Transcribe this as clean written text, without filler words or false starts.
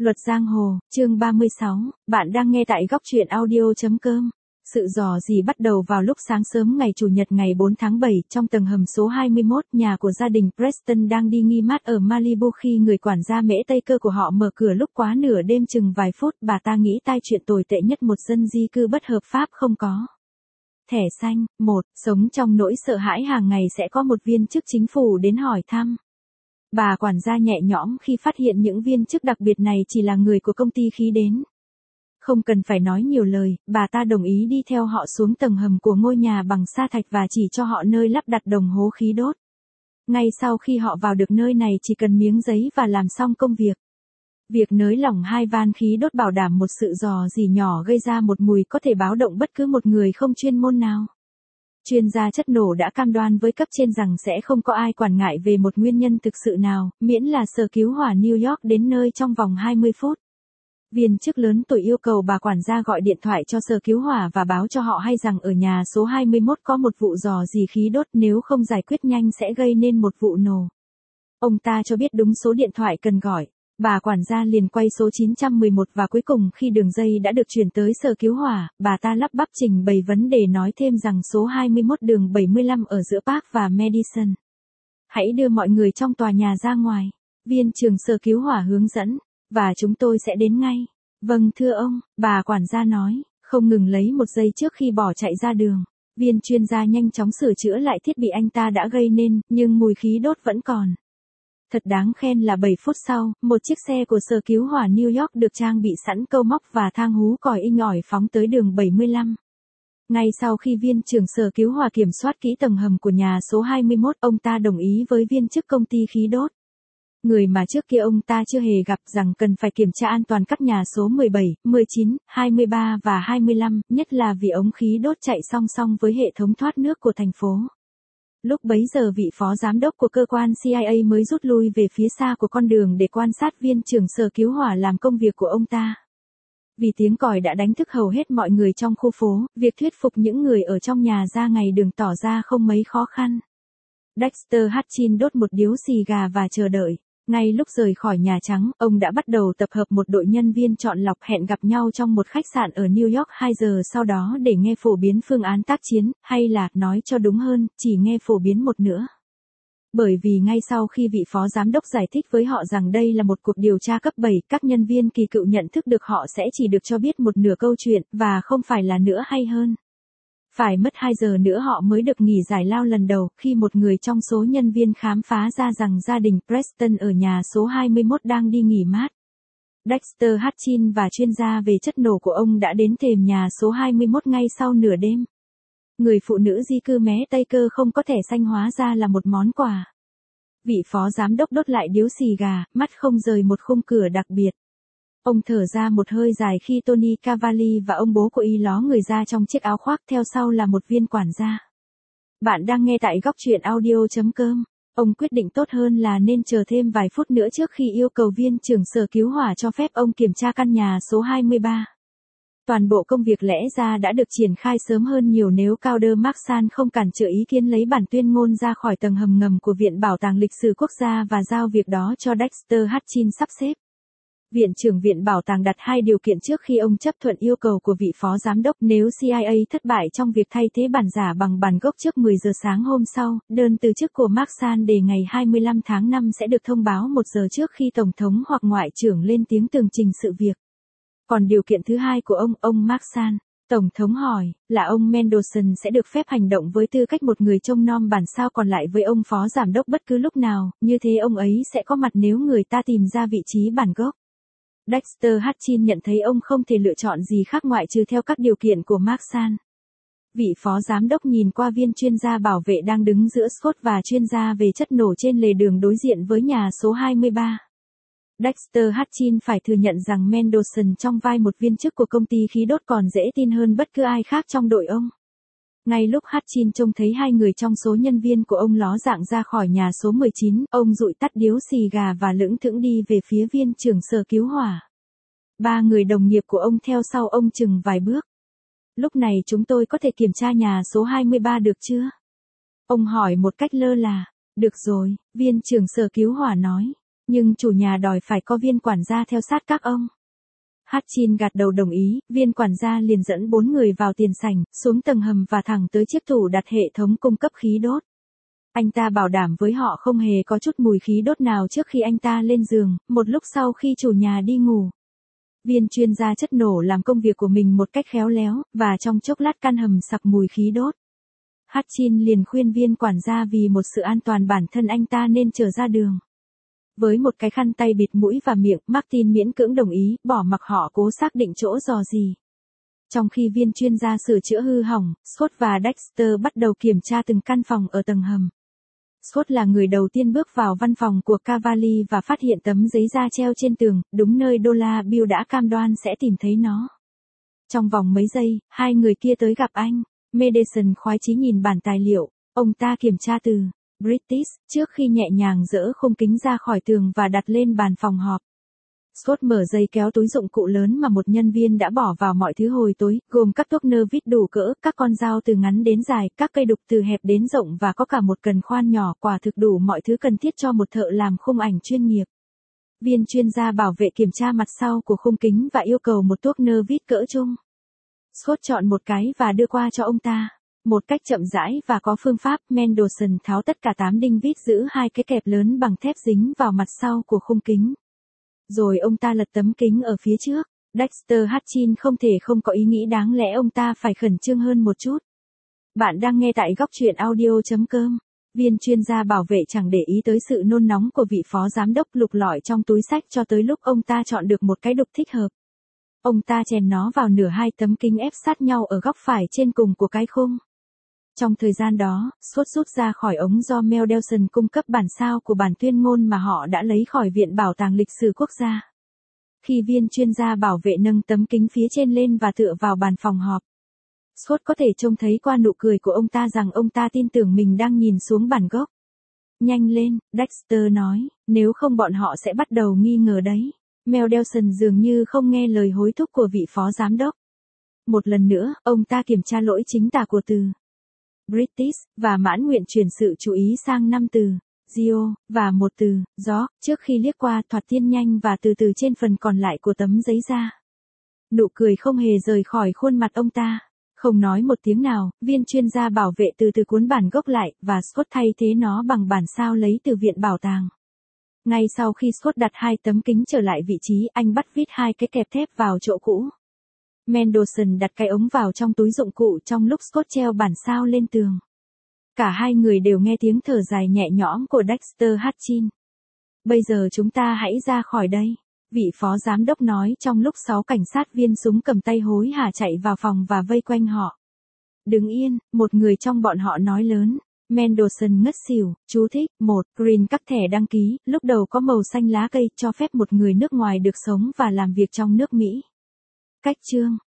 Luật giang hồ, chương 36, bạn đang nghe tại góc truyện audio.com. Sự rò rỉ bắt đầu vào lúc sáng sớm ngày Chủ nhật ngày 4 tháng 7, trong tầng hầm số 21, nhà của gia đình Preston đang đi nghỉ mát ở Malibu khi người quản gia mễ Tây Cơ của họ mở cửa lúc quá nửa đêm chừng vài phút. Bà ta nghĩ tai chuyện tồi tệ nhất một dân di cư bất hợp pháp không có thẻ xanh. Sống trong nỗi sợ hãi hàng ngày sẽ có một viên chức chính phủ đến hỏi thăm. Bà quản gia nhẹ nhõm khi phát hiện những viên chức đặc biệt này chỉ là người của công ty khí đến. Không cần phải nói nhiều lời, bà ta đồng ý đi theo họ xuống tầng hầm của ngôi nhà bằng sa thạch và chỉ cho họ nơi lắp đặt đồng hố khí đốt. Ngay sau khi họ vào được nơi này chỉ cần miếng giấy và làm xong công việc. Việc nới lỏng 2 van khí đốt bảo đảm một sự rò rỉ nhỏ gây ra một mùi có thể báo động bất cứ một người không chuyên môn nào. Chuyên gia chất nổ đã cam đoan với cấp trên rằng sẽ không có ai quản ngại về một nguyên nhân thực sự nào, miễn là sở cứu hỏa New York đến nơi trong vòng 20 phút. Viên chức lớn tuổi yêu cầu bà quản gia gọi điện thoại cho sở cứu hỏa và báo cho họ hay rằng ở nhà số 21 có một vụ rò rỉ khí đốt, nếu không giải quyết nhanh sẽ gây nên một vụ nổ. Ông ta cho biết đúng số điện thoại cần gọi. Bà quản gia liền quay số 911 và cuối cùng khi đường dây đã được chuyển tới sở cứu hỏa, bà ta lắp bắp trình bày vấn đề nói thêm rằng số 21 đường 75 ở giữa Park và Madison. Hãy đưa mọi người trong tòa nhà ra ngoài. Viên trưởng sở cứu hỏa hướng dẫn, và chúng tôi sẽ đến ngay. Vâng thưa ông, bà quản gia nói, không ngừng lấy một giây trước khi bỏ chạy ra đường. Viên chuyên gia nhanh chóng sửa chữa lại thiết bị anh ta đã gây nên, nhưng mùi khí đốt vẫn còn. Thật đáng khen là 7 phút sau, một chiếc xe của sở cứu hỏa New York được trang bị sẵn câu móc và thang hú còi inh ỏi phóng tới đường 75. Ngay sau khi viên trưởng sở cứu hỏa kiểm soát kỹ tầng hầm của nhà số 21, ông ta đồng ý với viên chức công ty khí đốt. Người mà trước kia ông ta chưa hề gặp rằng cần phải kiểm tra an toàn các nhà số 17, 19, 23 và 25, nhất là vì ống khí đốt chạy song song với hệ thống thoát nước của thành phố. Lúc bấy giờ vị phó giám đốc của cơ quan CIA mới rút lui về phía xa của con đường để quan sát viên trưởng sở cứu hỏa làm công việc của ông ta. Vì tiếng còi đã đánh thức hầu hết mọi người trong khu phố, việc thuyết phục những người ở trong nhà ra ngày đường tỏ ra không mấy khó khăn. Dexter Hutchins đốt một điếu xì gà và chờ đợi. Ngay lúc rời khỏi Nhà Trắng, ông đã bắt đầu tập hợp một đội nhân viên chọn lọc hẹn gặp nhau trong một khách sạn ở New York 2 giờ sau đó để nghe phổ biến phương án tác chiến, hay là, nói cho đúng hơn, chỉ nghe phổ biến một nữa. Bởi vì ngay sau khi vị phó giám đốc giải thích với họ rằng đây là một cuộc điều tra cấp 7, các nhân viên kỳ cựu nhận thức được họ sẽ chỉ được cho biết một nửa câu chuyện, và không phải là nữa hay hơn. Phải mất 2 giờ nữa họ mới được nghỉ giải lao lần đầu, khi một người trong số nhân viên khám phá ra rằng gia đình Preston ở nhà số 21 đang đi nghỉ mát. Dexter Hutchins và chuyên gia về chất nổ của ông đã đến thềm nhà số 21 ngay sau nửa đêm. Người phụ nữ di cư mé Tây Cơ không có thẻ xanh hóa ra là một món quà. Vị phó giám đốc đốt lại điếu xì gà, mắt không rời một khung cửa đặc biệt. Ông thở ra một hơi dài khi Tony Cavalli và ông bố của y ló người ra trong chiếc áo khoác, theo sau là một viên quản gia. Bạn đang nghe tại góc truyện audio.com. Ông quyết định tốt hơn là nên chờ thêm vài phút nữa trước khi yêu cầu viên trưởng sở cứu hỏa cho phép ông kiểm tra căn nhà số 23. Toàn bộ công việc lẽ ra đã được triển khai sớm hơn nhiều nếu Calder Maxan không cản trở ý kiến lấy bản tuyên ngôn ra khỏi tầng hầm ngầm của Viện Bảo tàng Lịch sử Quốc gia và giao việc đó cho Dexter Hutchins sắp xếp. Viện trưởng Viện Bảo tàng đặt 2 điều kiện trước khi ông chấp thuận yêu cầu của vị phó giám đốc. Nếu CIA thất bại trong việc thay thế bản giả bằng bản gốc trước 10 giờ sáng hôm sau, đơn từ chức của Maxan để ngày 25 tháng 5 sẽ được thông báo 1 giờ trước khi Tổng thống hoặc Ngoại trưởng lên tiếng tường trình sự việc. Còn điều kiện thứ hai của ông Maxan, Tổng thống hỏi, là ông Mendelsohn sẽ được phép hành động với tư cách một người trông nom bản sao còn lại với ông phó giám đốc bất cứ lúc nào, như thế ông ấy sẽ có mặt nếu người ta tìm ra vị trí bản gốc. Dexter Hutchins nhận thấy ông không thể lựa chọn gì khác ngoại trừ theo các điều kiện của Maxan. Vị phó giám đốc nhìn qua viên chuyên gia bảo vệ đang đứng giữa Scott và chuyên gia về chất nổ trên lề đường đối diện với nhà số 23. Dexter Hutchins phải thừa nhận rằng Mendelsohn trong vai một viên chức của công ty khí đốt còn dễ tin hơn bất cứ ai khác trong đội ông. Ngay lúc Hutchins trông thấy 2 người trong số nhân viên của ông ló dạng ra khỏi nhà số 19, ông dụi tắt điếu xì gà và lững thững đi về phía viên trưởng sở cứu hỏa. 3 người đồng nghiệp của ông theo sau ông chừng vài bước. Lúc này chúng tôi có thể kiểm tra nhà số 23 được chưa? Ông hỏi một cách lơ là. Được rồi, viên trưởng sở cứu hỏa nói. Nhưng chủ nhà đòi phải có viên quản gia theo sát các ông. Hatchin gật đầu đồng ý, viên quản gia liền dẫn 4 người vào tiền sảnh, xuống tầng hầm và thẳng tới chiếc tủ đặt hệ thống cung cấp khí đốt. Anh ta bảo đảm với họ không hề có chút mùi khí đốt nào trước khi anh ta lên giường, một lúc sau khi chủ nhà đi ngủ. Viên chuyên gia chất nổ làm công việc của mình một cách khéo léo, và trong chốc lát căn hầm sặc mùi khí đốt. Hatchin liền khuyên viên quản gia vì một sự an toàn bản thân anh ta nên trở ra đường. Với một cái khăn tay bịt mũi và miệng, Martin miễn cưỡng đồng ý, bỏ mặc họ cố xác định chỗ rò rỉ. Trong khi viên chuyên gia sửa chữa hư hỏng, Scott và Dexter bắt đầu kiểm tra từng căn phòng ở tầng hầm. Scott là người đầu tiên bước vào văn phòng của Cavalli và phát hiện tấm giấy da treo trên tường, đúng nơi Dollar Bill đã cam đoan sẽ tìm thấy nó. Trong vòng mấy giây, hai người kia tới gặp anh. Madison khoái chí nhìn bản tài liệu, ông ta kiểm tra từ British, trước khi nhẹ nhàng dỡ khung kính ra khỏi tường và đặt lên bàn phòng họp. Scott mở dây kéo túi dụng cụ lớn mà một nhân viên đã bỏ vào mọi thứ hồi tối, gồm các tuốc nơ vít đủ cỡ, các con dao từ ngắn đến dài, các cây đục từ hẹp đến rộng và có cả một cần khoan nhỏ, quả thực đủ mọi thứ cần thiết cho một thợ làm khung ảnh chuyên nghiệp. Viên chuyên gia bảo vệ kiểm tra mặt sau của khung kính và yêu cầu một tuốc nơ vít cỡ trung. Scott chọn một cái và đưa qua cho ông ta. Một cách chậm rãi và có phương pháp, Mendelsohn tháo tất cả 8 đinh vít giữ hai cái kẹp lớn bằng thép dính vào mặt sau của khung kính. Rồi ông ta lật tấm kính ở phía trước. Dexter Hatchin không thể không có ý nghĩ đáng lẽ ông ta phải khẩn trương hơn một chút. Bạn đang nghe tại góc truyện audio.com. Viên chuyên gia bảo vệ chẳng để ý tới sự nôn nóng của vị phó giám đốc lục lọi trong túi xách cho tới lúc ông ta chọn được một cái đục thích hợp. Ông ta chèn nó vào nửa hai tấm kính ép sát nhau ở góc phải trên cùng của cái khung. Trong thời gian đó, Scott rút ra khỏi ống do Mendelsohn cung cấp bản sao của bản tuyên ngôn mà họ đã lấy khỏi Viện Bảo tàng Lịch sử Quốc gia. Khi viên chuyên gia bảo vệ nâng tấm kính phía trên lên và tựa vào bàn phòng họp, Scott có thể trông thấy qua nụ cười của ông ta rằng ông ta tin tưởng mình đang nhìn xuống bản gốc. Nhanh lên, Dexter nói, nếu không bọn họ sẽ bắt đầu nghi ngờ đấy. Mendelsohn dường như không nghe lời hối thúc của vị phó giám đốc. Một lần nữa, ông ta kiểm tra lỗi chính tả của từ British, và mãn nguyện chuyển sự chú ý sang 5 từ Geo, và một từ gió, trước khi liếc qua thoạt tiên nhanh và từ từ trên phần còn lại của tấm giấy da. Nụ cười không hề rời khỏi khuôn mặt ông ta. Không nói một tiếng nào, viên chuyên gia bảo vệ từ từ cuốn bản gốc lại, và Scott thay thế nó bằng bản sao lấy từ Viện Bảo tàng. Ngay sau khi Scott đặt hai tấm kính trở lại vị trí, anh bắt vít hai cái kẹp thép vào chỗ cũ. Mendelsohn đặt cái ống vào trong túi dụng cụ trong lúc Scott treo bản sao lên tường. Cả hai người đều nghe tiếng thở dài nhẹ nhõm của Dexter Hatchin. Bây giờ chúng ta hãy ra khỏi đây, vị phó giám đốc nói trong lúc 6 cảnh sát viên súng cầm tay hối hả chạy vào phòng và vây quanh họ. Đứng yên, một người trong bọn họ nói lớn. Mendelsohn ngất xỉu, chú thích, 1. Green các thẻ đăng ký, lúc đầu có màu xanh lá cây, cho phép một người nước ngoài được sống và làm việc trong nước Mỹ. Cách chương